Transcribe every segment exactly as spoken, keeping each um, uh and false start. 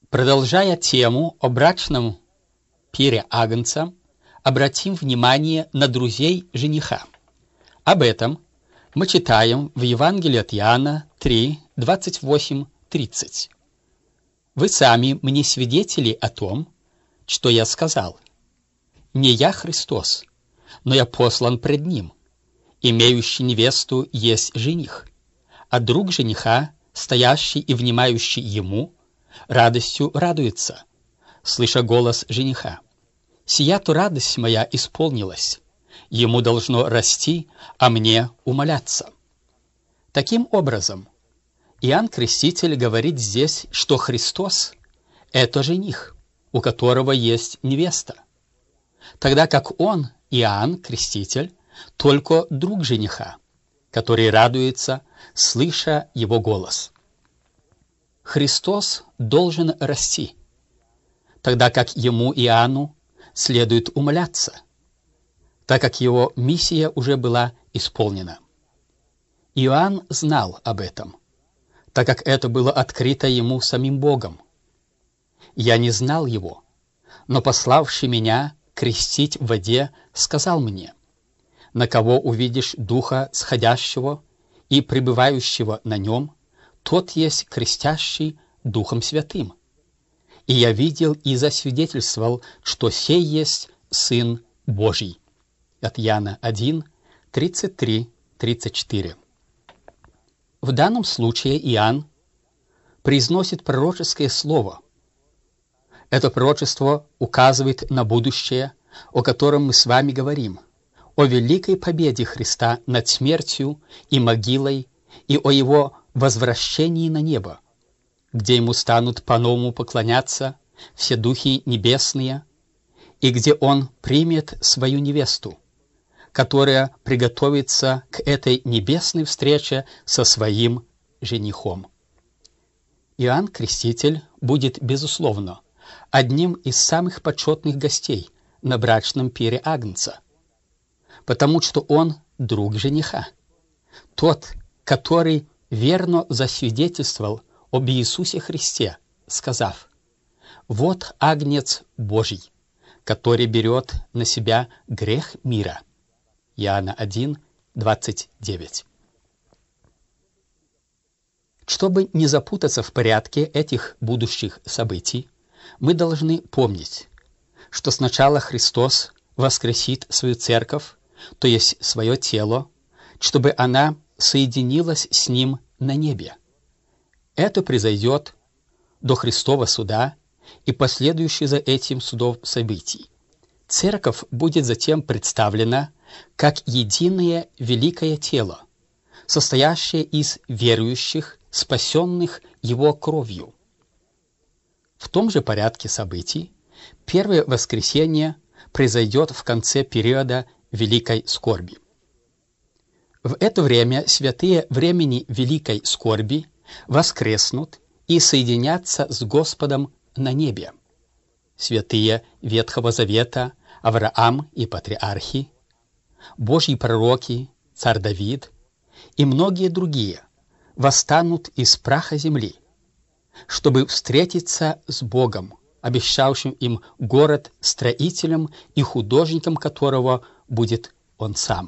Продолжая тему о брачном пире Агнца, обратим внимание на друзей жениха. Об этом мы читаем в Евангелии от Иоанна три, двадцать восемь, тридцать. «Вы сами мне свидетели о том, что я сказал. Не я Христос, но я послан пред Ним. Имеющий невесту есть жених, а друг жениха, стоящий и внимающий ему, радостью радуется, слыша голос жениха. Сия-то радость моя исполнилась, ему должно расти, а мне умоляться». Таким образом, Иоанн Креститель говорит здесь, что Христос — это жених, у которого есть невеста, тогда как он, Иоанн Креститель, только друг жениха, который радуется, слыша его голос. Христос должен расти, тогда как ему, Иоанну, следует умоляться, так как его миссия уже была исполнена. Иоанн знал об этом, так как это было открыто ему самим Богом. «Я не знал его, но пославший меня крестить в воде сказал мне: на кого увидишь Духа сходящего и пребывающего на нем, тот есть крестящий Духом Святым. И я видел и засвидетельствовал, что сей есть Сын Божий». От Иоанна один, тридцать три, тридцать четыре. В данном случае Иоанн произносит пророческое слово. Это пророчество указывает на будущее, о котором мы с вами говорим, о великой победе Христа над смертью и могилой и о Его возвращении на небо, где Ему станут по-новому поклоняться все духи небесные, и где Он примет свою невесту, которая приготовится к этой небесной встрече со своим женихом. Иоанн Креститель будет, безусловно, одним из самых почетных гостей на брачном пире Агнца, потому что он друг жениха, тот, который верно засвидетельствовал об Иисусе Христе, сказав: «Вот Агнец Божий, который берет на себя грех мира». Иоанна один, двадцать девять. Чтобы не запутаться в порядке этих будущих событий, мы должны помнить, что сначала Христос воскресит свою церковь, то есть свое тело, чтобы она соединилась с Ним на небе. Это произойдет до Христова суда и последующих за этим судов событий. Церковь будет затем представлена как единое великое тело, состоящее из верующих, спасенных Его кровью. В том же порядке событий первое воскресение произойдет в конце периода великой скорби. В это время святые времени великой скорби воскреснут и соединятся с Господом на небе. Святые Ветхого Завета, Авраам и патриархи, Божьи пророки, царь Давид и многие другие восстанут из праха земли, чтобы встретиться с Богом, обещавшим им город, строителем и художником которого будет Он сам.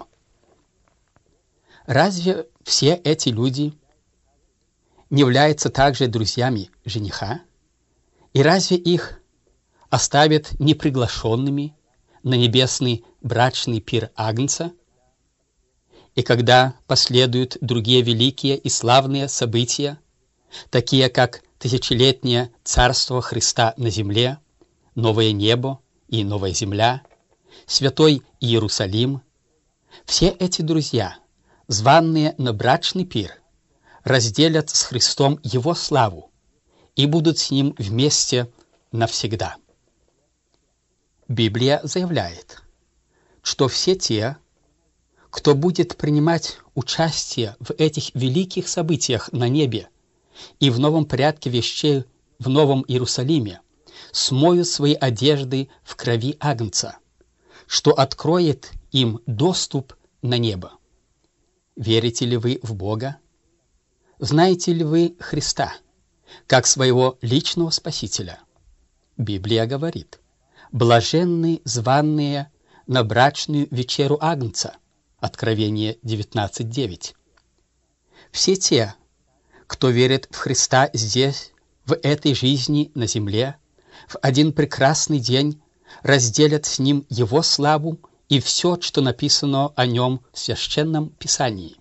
Разве все эти люди не являются также друзьями жениха? И разве их оставят неприглашенными на небесный брачный пир Агнца? И когда последуют другие великие и славные события, такие как тысячелетнее царство Христа на земле, новое небо и новая земля, святой Иерусалим, все эти друзья, званные на брачный пир, разделят с Христом Его славу и будут с Ним вместе навсегда. Библия заявляет, что все те, кто будет принимать участие в этих великих событиях на небе и в новом порядке вещей в Новом Иерусалиме, смоют свои одежды в крови Агнца, что откроет им доступ на небо. Верите ли вы в Бога? Знаете ли вы Христа, как своего личного Спасителя. Библия говорит: «Блаженны званные на брачную вечеру Агнца». Откровение девятнадцать девять. Все те, кто верит в Христа здесь, в этой жизни на земле, в один прекрасный день разделят с Ним Его славу и все, что написано о Нем в Священном Писании.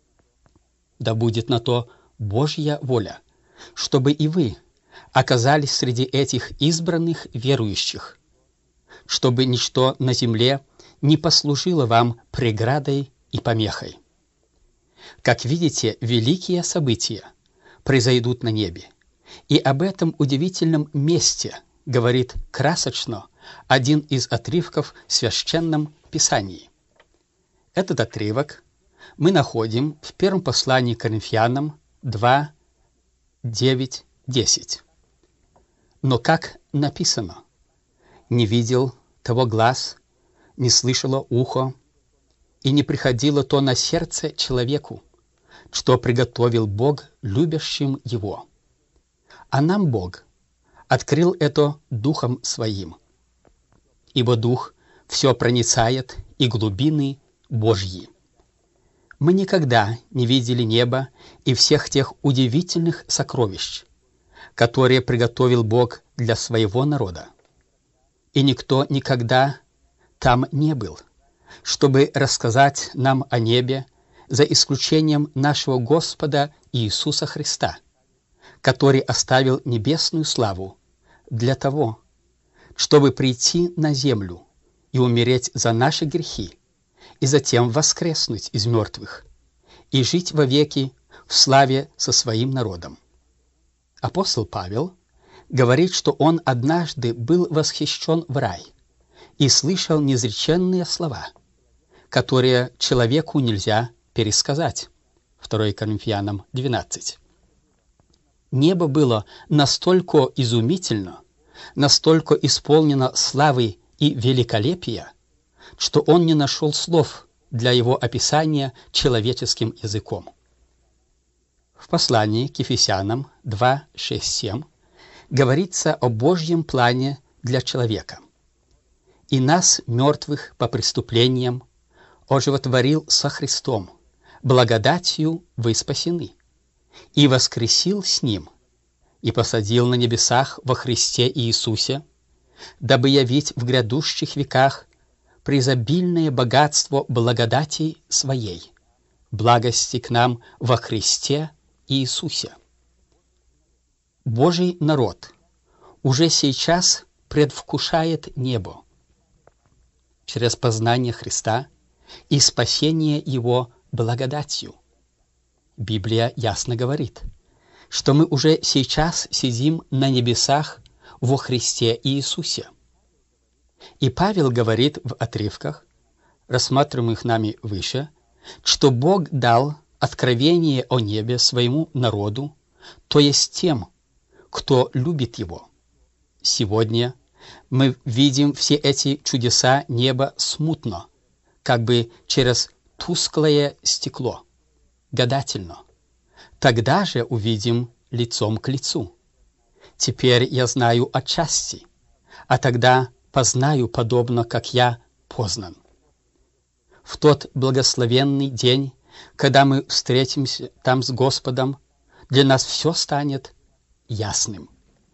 Да будет на то Божья воля, чтобы и вы оказались среди этих избранных верующих, чтобы ничто на земле не послужило вам преградой и помехой. Как видите, великие события произойдут на небе, и об этом удивительном месте говорит красочно один из отрывков в Священном Писании. Этот отрывок мы находим в первом послании к Коринфянам два, девять, десять. Но как написано: «Не видел того глаз, не слышало ухо, и не приходило то на сердце человеку, что приготовил Бог любящим Его. А нам Бог открыл это Духом Своим, ибо Дух все проницает и глубины Божьи. Мы никогда не видели неба и всех тех удивительных сокровищ, которые приготовил Бог для Своего народа. И никто никогда там не был, чтобы рассказать нам о небе, за исключением нашего Господа Иисуса Христа, который оставил небесную славу для того, чтобы прийти на землю и умереть за наши грехи, и затем воскреснуть из мертвых и жить вовеки в славе со своим народом». Апостол Павел говорит, что он однажды был восхищен в рай и слышал неизреченные слова, которые человеку нельзя пересказать. второе Коринфянам двенадцать. Небо было настолько изумительно, настолько исполнено славы и великолепия, что он не нашел слов для его описания человеческим языком. В послании к Ефесянам два, шесть, семь говорится о Божьем плане для человека. «И нас, мертвых по преступлениям, оживотворил со Христом, благодатью вы спасены, и воскресил с Ним, и посадил на небесах во Христе Иисусе, дабы явить в грядущих веках преизобильное богатство благодати Своей, благости к нам во Христе Иисусе». Божий народ уже сейчас предвкушает небо через познание Христа и спасение Его благодатью. Библия ясно говорит, что мы уже сейчас сидим на небесах во Христе Иисусе. И Павел говорит в отрывках, рассматриваемых нами выше, что Бог дал откровение о небе своему народу, то есть тем, кто любит Его. Сегодня мы видим все эти чудеса неба смутно, как бы через тусклое стекло, гадательно. Тогда же увидим лицом к лицу. Теперь я знаю отчасти, а тогда познаю подобно, как я познан. В тот благословенный день, когда мы встретимся там с Господом, для нас все станет ясным.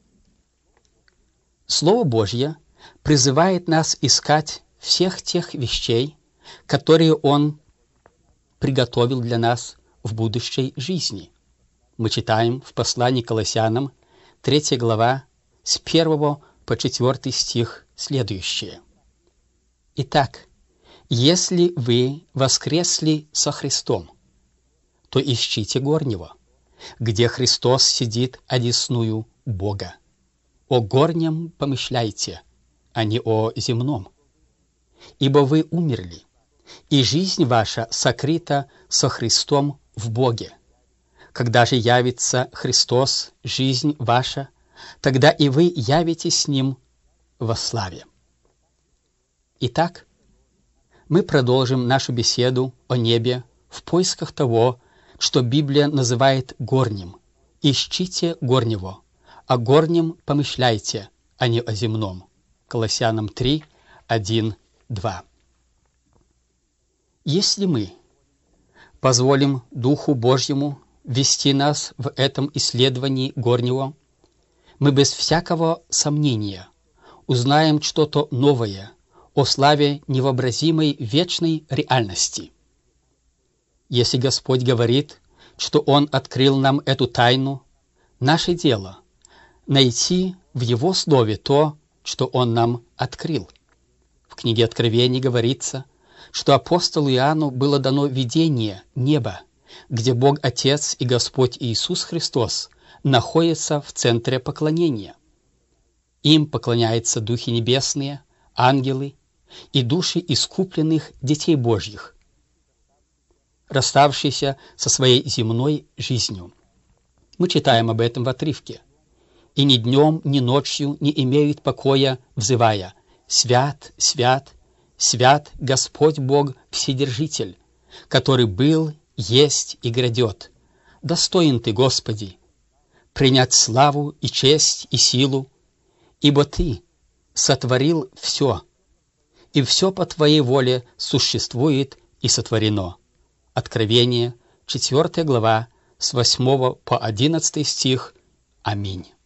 Слово Божье призывает нас искать всех тех вещей, которые Он приготовил для нас в будущей жизни. Мы читаем в послании к Колоссянам, третья глава, с первого по четвертый стих следующее. «Итак, если вы воскресли со Христом, то ищите горнего, где Христос сидит одесную Бога. О горнем помышляйте, а не о земном. Ибо вы умерли, и жизнь ваша сокрыта со Христом в Боге. Когда же явится Христос, жизнь ваша, тогда и вы явитесь с Ним во славе». Итак, мы продолжим нашу беседу о небе в поисках того, что Библия называет горним ищите горнего, о горнем помышляйте, а не о земном. Колоссянам три, один, два. Если мы позволим Духу Божьему вести нас в этом исследовании горнего, мы без всякого сомнения узнаем что-то новое о славе невообразимой вечной реальности. Если Господь говорит, что Он открыл нам эту тайну, наше дело — найти в Его Слове то, что Он нам открыл. В книге Откровений говорится, что апостолу Иоанну было дано видение неба, где Бог Отец и Господь Иисус Христос находятся в центре поклонения. Им поклоняются духи небесные, ангелы и души искупленных детей Божьих, расставшиеся со своей земной жизнью. Мы читаем об этом в отрывке. «И ни днем, ни ночью не имеют покоя, взывая: Свят, свят, свят Господь Бог Вседержитель, который был, есть и грядет. Достоин Ты, Господи, принять славу и честь и силу, ибо Ты сотворил все, и все по Твоей воле существует и сотворено». Откровение, четвёртая глава, с восьмого по одиннадцатый стих. Аминь.